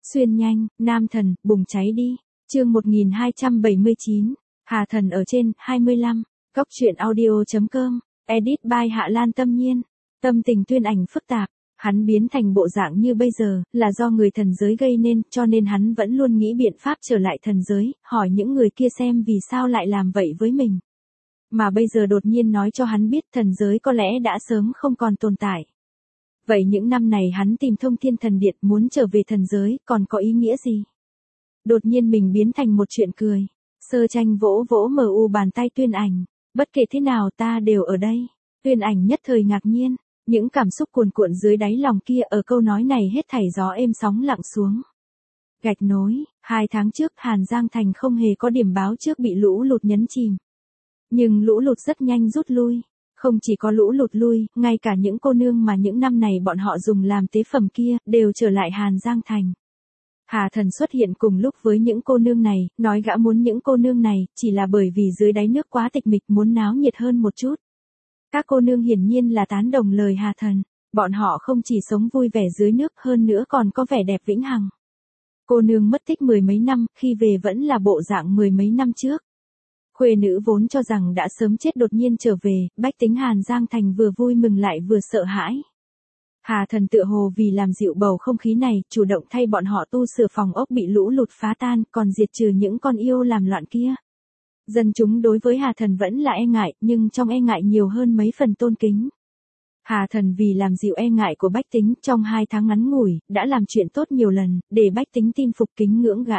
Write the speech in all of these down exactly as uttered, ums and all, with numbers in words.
Xuyên nhanh, nam thần, bùng cháy đi. Chương một nghìn hai trăm bảy mươi chín. Hà thần ở trên, hai mươi lăm. Góc truyện audio.com. Edit by Hạ Lan Tâm Nhiên. Tâm tình Tuyên Ảnh phức tạp. Hắn biến thành bộ dạng như bây giờ, là do người thần giới gây nên, cho nên hắn vẫn luôn nghĩ biện pháp trở lại thần giới, hỏi những người kia xem vì sao lại làm vậy với mình. Mà bây giờ đột nhiên nói cho hắn biết thần giới có lẽ đã sớm không còn tồn tại. Vậy những năm này hắn tìm thông thiên thần điện muốn trở về thần giới, còn có ý nghĩa gì? Đột nhiên mình biến thành một chuyện cười. Sơ Tranh vỗ vỗ mờ u bàn tay Tuyên Ảnh. Bất kể thế nào ta đều ở đây. Tuyên Ảnh nhất thời ngạc nhiên. Những cảm xúc cuồn cuộn dưới đáy lòng kia ở câu nói này hết thảy gió êm sóng lặng xuống. Gạch nối, hai tháng trước Hàn Giang Thành không hề có điểm báo trước bị lũ lụt nhấn chìm. Nhưng lũ lụt rất nhanh rút lui. Không chỉ có lũ lụt lui, ngay cả những cô nương mà những năm này bọn họ dùng làm tế phẩm kia, đều trở lại Hàn Giang Thành. Hà thần xuất hiện cùng lúc với những cô nương này, nói gã muốn những cô nương này, chỉ là bởi vì dưới đáy nước quá tịch mịch muốn náo nhiệt hơn một chút. Các cô nương hiển nhiên là tán đồng lời Hà thần, bọn họ không chỉ sống vui vẻ dưới nước hơn nữa còn có vẻ đẹp vĩnh hằng. Cô nương mất tích mười mấy năm, khi về vẫn là bộ dạng mười mấy năm trước. Khuê nữ vốn cho rằng đã sớm chết đột nhiên trở về, bách tính Hàn Giang Thành vừa vui mừng lại vừa sợ hãi. Hà thần tựa hồ vì làm dịu bầu không khí này, chủ động thay bọn họ tu sửa phòng ốc bị lũ lụt phá tan, còn diệt trừ những con yêu làm loạn kia. Dân chúng đối với Hà thần vẫn là e ngại, nhưng trong e ngại nhiều hơn mấy phần tôn kính. Hà thần vì làm dịu e ngại của bách tính trong hai tháng ngắn ngủi, đã làm chuyện tốt nhiều lần, để bách tính tin phục kính ngưỡng gã.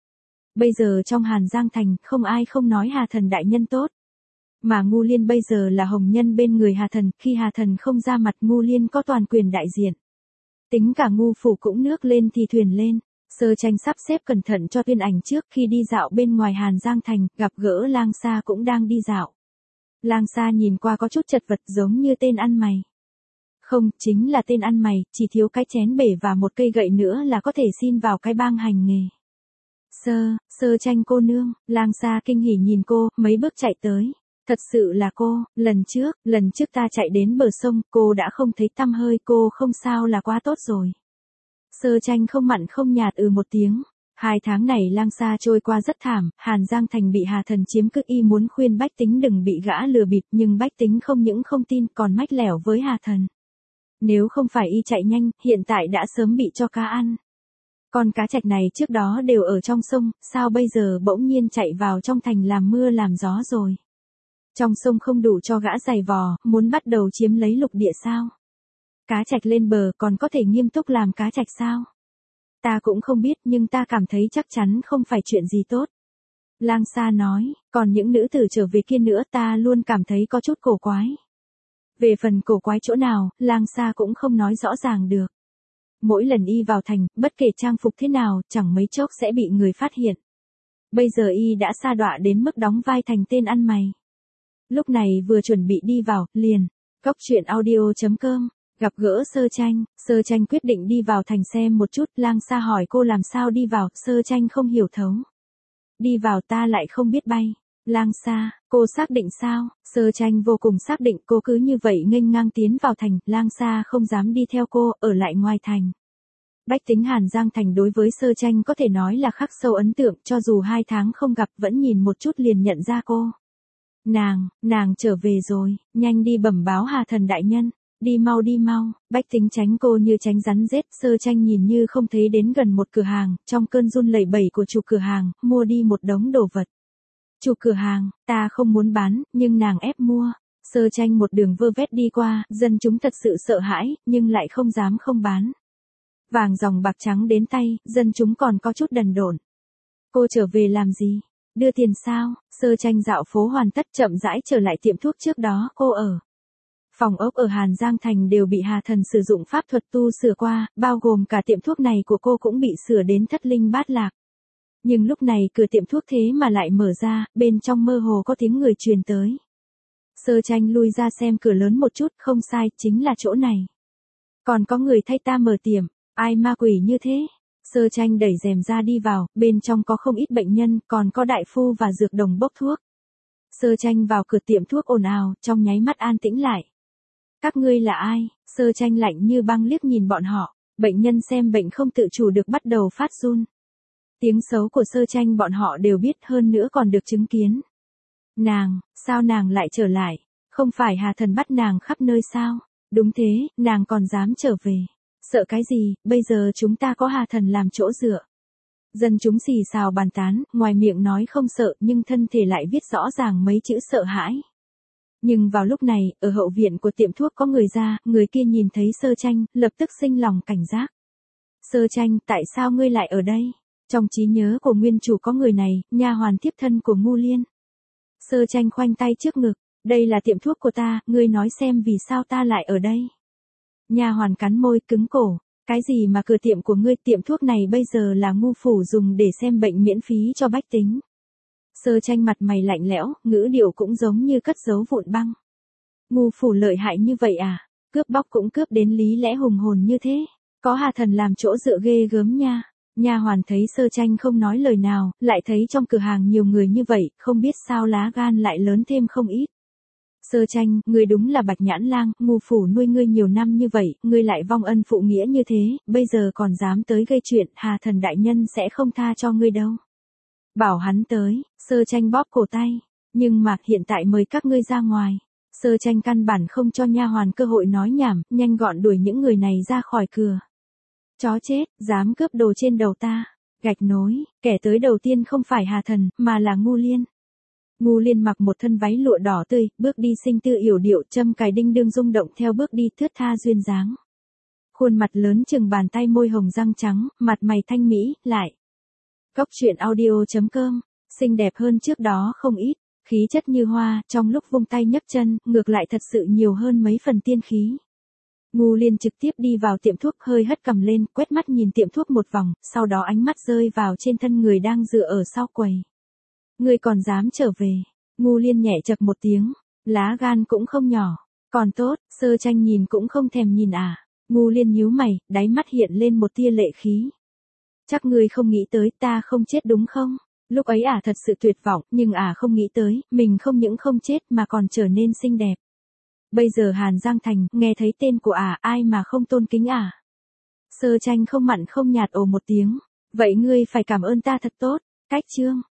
Bây giờ trong Hàn Giang Thành, không ai không nói Hà thần đại nhân tốt. Mà Ngu Liên bây giờ là hồng nhân bên người Hà thần, khi Hà thần không ra mặt Ngu Liên có toàn quyền đại diện. Tính cả Ngu phủ cũng nước lên thì thuyền lên. Sơ Tranh sắp xếp cẩn thận cho Tuyên Ảnh trước khi đi dạo bên ngoài Hàn Giang Thành, gặp gỡ Lang Sa cũng đang đi dạo. Lang Sa nhìn qua có chút chật vật giống như tên ăn mày. Không, chính là tên ăn mày, chỉ thiếu cái chén bể và một cây gậy nữa là có thể xin vào cái bang hành nghề. Sơ, Sơ Tranh cô nương, Lang Sa kinh hỉ nhìn cô, mấy bước chạy tới. Thật sự là cô, lần trước, lần trước ta chạy đến bờ sông, cô đã không thấy tăm hơi, cô không sao là quá tốt rồi. Sơ Tranh không mặn không nhạt ừ một tiếng. Hai tháng này Lang Sa trôi qua rất thảm, Hàn Giang Thành bị Hà thần chiếm cứ, y muốn khuyên bách tính đừng bị gã lừa bịp, nhưng bách tính không những không tin còn mách lẻo với Hà thần. Nếu không phải y chạy nhanh, hiện tại đã sớm bị cho cá ăn. Con cá trạch này trước đó đều ở trong sông, sao bây giờ bỗng nhiên chạy vào trong thành làm mưa làm gió rồi. Trong sông không đủ cho gã giày vò, muốn bắt đầu chiếm lấy lục địa sao? Cá trạch lên bờ còn có thể nghiêm túc làm cá trạch sao? Ta cũng không biết nhưng ta cảm thấy chắc chắn không phải chuyện gì tốt. Lang Sa nói, còn những nữ tử trở về kia nữa ta luôn cảm thấy có chút cổ quái. Về phần cổ quái chỗ nào, Lang Sa cũng không nói rõ ràng được. Mỗi lần y vào thành, bất kể trang phục thế nào, chẳng mấy chốc sẽ bị người phát hiện. Bây giờ y đã sa đọa đến mức đóng vai thành tên ăn mày. Lúc này vừa chuẩn bị đi vào, liền. Góc truyện audio.com. Gặp gỡ Sơ Tranh, Sơ Tranh quyết định đi vào thành xem một chút, Lang Sa hỏi cô làm sao đi vào, Sơ Tranh không hiểu thấu. Đi vào ta lại không biết bay. Lang Sa, cô xác định sao? Sơ Tranh vô cùng xác định, cô cứ như vậy nghênh ngang tiến vào thành, Lang Sa không dám đi theo cô, ở lại ngoài thành. Bách tính Hàn Giang Thành đối với Sơ Tranh có thể nói là khắc sâu ấn tượng, cho dù hai tháng không gặp vẫn nhìn một chút liền nhận ra cô. Nàng, nàng trở về rồi, nhanh đi bẩm báo Hà thần đại nhân. Đi mau đi mau, bách tính tránh cô như tránh rắn rết. Sơ Tranh nhìn như không thấy đến gần một cửa hàng, trong cơn run lẩy bẩy của chủ cửa hàng, mua đi một đống đồ vật. Chủ cửa hàng, ta không muốn bán, nhưng nàng ép mua. Sơ Tranh một đường vơ vét đi qua, dân chúng thật sự sợ hãi, nhưng lại không dám không bán. Vàng dòng bạc trắng đến tay, dân chúng còn có chút đần độn. Cô trở về làm gì? Đưa tiền sao? Sơ Tranh dạo phố hoàn tất chậm rãi trở lại tiệm thuốc trước đó cô ở. Phòng ốc ở Hàn Giang Thành đều bị Hà thần sử dụng pháp thuật tu sửa qua, bao gồm cả tiệm thuốc này của cô cũng bị sửa đến thất linh bát lạc. Nhưng lúc này cửa tiệm thuốc thế mà lại mở ra, bên trong mơ hồ có tiếng người truyền tới. Sơ Tranh lui ra xem cửa lớn một chút, không sai, chính là chỗ này. Còn có người thay ta mở tiệm, ai ma quỷ như thế? Sơ Tranh đẩy rèm ra đi vào, bên trong có không ít bệnh nhân, còn có đại phu và dược đồng bốc thuốc. Sơ Tranh vào cửa tiệm thuốc ồn ào, trong nháy mắt an tĩnh lại. Các ngươi là ai? Sơ Tranh lạnh như băng liếc nhìn bọn họ. Bệnh nhân xem bệnh không tự chủ được bắt đầu phát run. Tiếng xấu của Sơ Tranh bọn họ đều biết, hơn nữa còn được chứng kiến. Nàng, sao nàng lại trở lại? Không phải Hà Thần bắt nàng khắp nơi sao? Đúng thế, nàng còn dám trở về. Sợ cái gì, bây giờ chúng ta có Hà Thần làm chỗ dựa. Dân chúng xì xào bàn tán, ngoài miệng nói không sợ nhưng thân thể lại viết rõ ràng mấy chữ sợ hãi. Nhưng vào lúc này, ở hậu viện của tiệm thuốc có người ra, người kia nhìn thấy Sơ Tranh, lập tức sinh lòng cảnh giác. Sơ Tranh, tại sao ngươi lại ở đây? Trong trí nhớ của nguyên chủ có người này, nha hoàn tiếp thân của Ngu Liên. Sơ Tranh khoanh tay trước ngực, đây là tiệm thuốc của ta, ngươi nói xem vì sao ta lại ở đây. Nha hoàn cắn môi cứng cổ, cái gì mà cửa tiệm của ngươi, tiệm thuốc này bây giờ là Ngu phủ dùng để xem bệnh miễn phí cho bách tính. Sơ Tranh mặt mày lạnh lẽo, ngữ điệu cũng giống như cất giấu vụn băng. Ngu phủ lợi hại như vậy à, cướp bóc cũng cướp đến lý lẽ hùng hồn như thế, có Hà Thần làm chỗ dựa ghê gớm nha. Nha hoàn thấy Sơ Tranh không nói lời nào, lại thấy trong cửa hàng nhiều người như vậy, không biết sao lá gan lại lớn thêm không ít. Sơ Tranh, ngươi đúng là Bạch Nhãn Lang, Ngu phủ nuôi ngươi nhiều năm như vậy, ngươi lại vong ân phụ nghĩa như thế, bây giờ còn dám tới gây chuyện, Hà Thần đại nhân sẽ không tha cho ngươi đâu. Bảo hắn tới, Sơ Tranh bóp cổ tay, nhưng mà hiện tại mời các ngươi ra ngoài. Sơ Tranh căn bản không cho nha hoàn cơ hội nói nhảm, nhanh gọn đuổi những người này ra khỏi cửa. Chó chết, dám cướp đồ trên đầu ta. Gạch nối, kẻ tới đầu tiên không phải Hà Thần, mà là Ngu Liên. Ngu Liên mặc một thân váy lụa đỏ tươi, bước đi xinh tư yểu điệu, châm cài đinh đương rung động theo bước đi thướt tha duyên dáng. Khuôn mặt lớn chừng bàn tay, môi hồng răng trắng, mặt mày thanh mỹ, lại. Cốc truyện audio chấm com, xinh đẹp hơn trước đó không ít, khí chất như hoa, trong lúc vung tay nhấc chân, ngược lại thật sự nhiều hơn mấy phần tiên khí. Ngu Liên trực tiếp đi vào tiệm thuốc, hơi hất cằm lên, quét mắt nhìn tiệm thuốc một vòng, sau đó ánh mắt rơi vào trên thân người đang dựa ở sau quầy. Ngươi còn dám trở về? Ngu Liên nhẹ chậc một tiếng, lá gan cũng không nhỏ, còn tốt, Sơ Tranh nhìn cũng không thèm nhìn à. Ngu Liên nhíu mày, đáy mắt hiện lên một tia lệ khí. Chắc ngươi không nghĩ tới ta không chết đúng không? Lúc ấy ả à thật sự tuyệt vọng, nhưng ả à không nghĩ tới, mình không những không chết mà còn trở nên xinh đẹp. Bây giờ Hàn Giang Thành, nghe thấy tên của ả, à, ai mà không tôn kính ả. À? Sơ Tranh không mặn không nhạt ồ một tiếng, vậy ngươi phải cảm ơn ta thật tốt. Cách chương